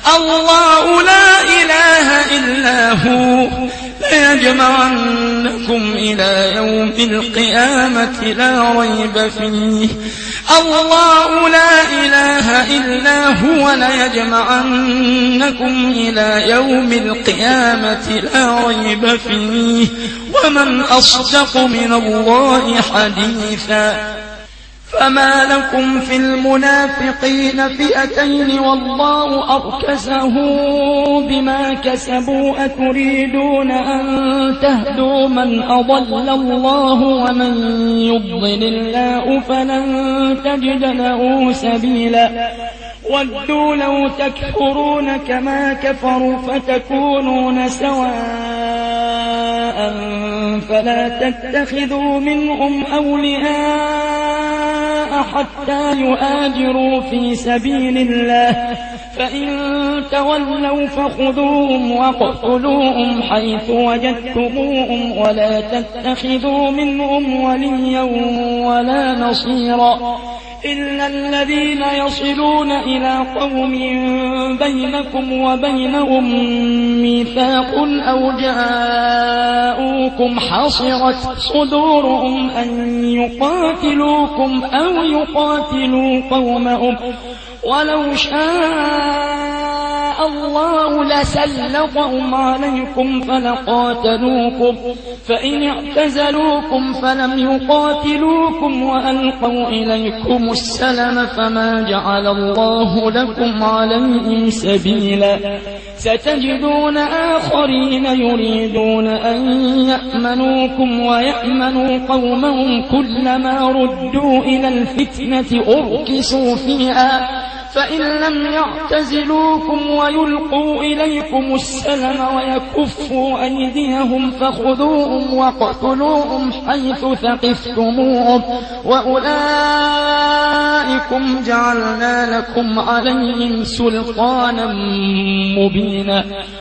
الله لا إله إلا هو ليجمعنكم إلى يوم القيامة لا ريب فيه. الله لا إله إلا هو ليجمعنكم إلى يوم القيامة لا ريب فيه ومن أصدق من الله حديثا. فما لكم في المنافقين فئتين والله أركسه بما كسبوا أتريدون أن تهدوا من أضل الله ومن يضلل الله فلن تجد له سبيلا. ودوا لو تكفرون كما كفروا فتكونون سواء فلا تتخذوا منهم أولياء حتى يهاجروا في سبيل الله فإن تولوا فخذوهم واقتلوهم حيث وجدتموهم ولا تتخذوا منهم وليا ولا نصيرا إلا الذين يصلون إلى قوم بينكم وبينهم ميثاق أو جاءوكم حصرت صدورهم أن يقاتلوكم أو يقاتلوا قومهم ولو شاء الله لسلطهم عليكم فلقاتلوكم فإن اعتزلوكم فلم يقاتلوكم وألقوا إليكم السلم فما جعل الله لكم عليهم سبيلا. ستجدون آخرين يريدون أن يأمنوكم ويأمنوا قومهم كلما ردوا إلى الفتنة أركسوا فيها فإن لم يعتزلوكم ويلقوا إليكم السلم ويكفوا أيديهم فخذوهم واقتلوهم حيث ثقفتموهم وأولئكم جعلنا لكم عليهم سلطانا مبينا.